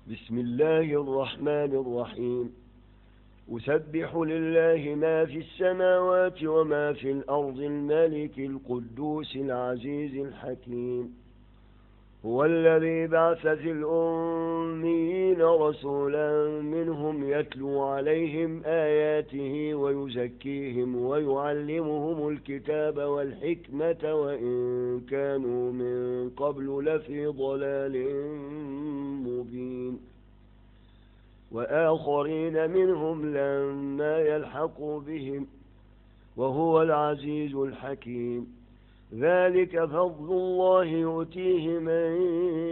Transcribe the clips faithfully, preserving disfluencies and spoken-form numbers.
بسم الله الرحمن الرحيم. يسبح لله ما في السماوات وما في الأرض الملك القدوس العزيز الحكيم. هو الذي بعث في الأميين رسولا منهم يتلو عليهم آياته ويزكيهم ويعلمهم الكتاب والحكمة وإن كانوا من قبل لفي ضلال مبين. وآخرين منهم لما يلحقوا بهم وهو العزيز الحكيم. ذلك فضل الله يؤتيه من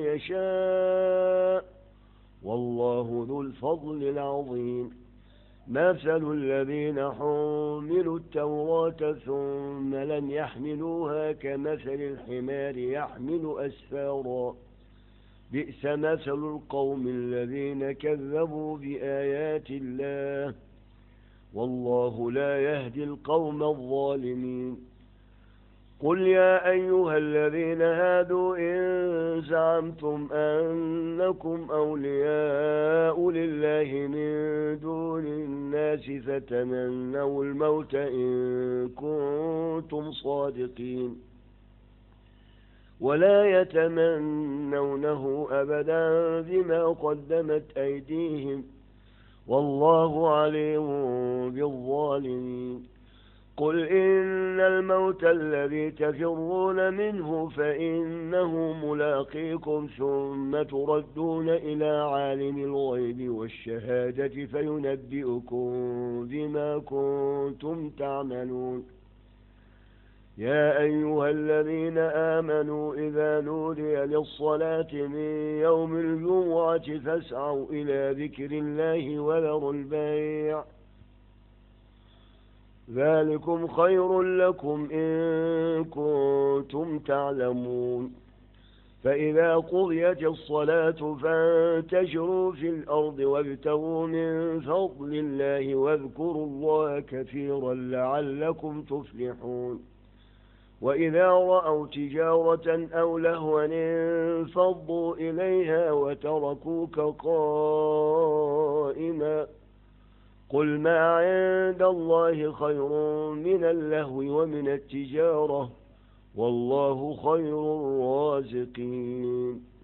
يشاء والله ذو الفضل العظيم. مثل الذين حملوا التوراة ثم لم يحملوها كمثل الحمار يحمل أسفارا بئس مثل القوم الذين كذبوا بآيات الله والله لا يهدي القوم الظالمين. قل يا أيها الذين هادوا إن زعمتم أنكم أولياء لله من دون الناس فتمنوا الموت إن كنتم صادقين ولا يتمنونه أبدا بما قدمت أيديهم والله عليم بالظالمين. قل إن الموت الذي تفرون منه فإنه ملاقيكم ثم تردون إلى عالم الغيب والشهادة فينبئكم بما كنتم تعملون. يا أيها الذين آمنوا إذا نودي للصلاة من يوم الجمعة فاسعوا إلى ذكر الله وذروا البيع ذلكم خير لكم إن كنتم تعلمون. فإذا قضيت الصلاة فانتشروا في الأرض وابتغوا من فضل الله واذكروا الله كثيرا لعلكم تفلحون. وإذا رأوا تجارة أو لهوا انفضوا إليها وتركوك قائما قل ما عند الله خير من اللهو ومن التجارة والله خير الرازقين.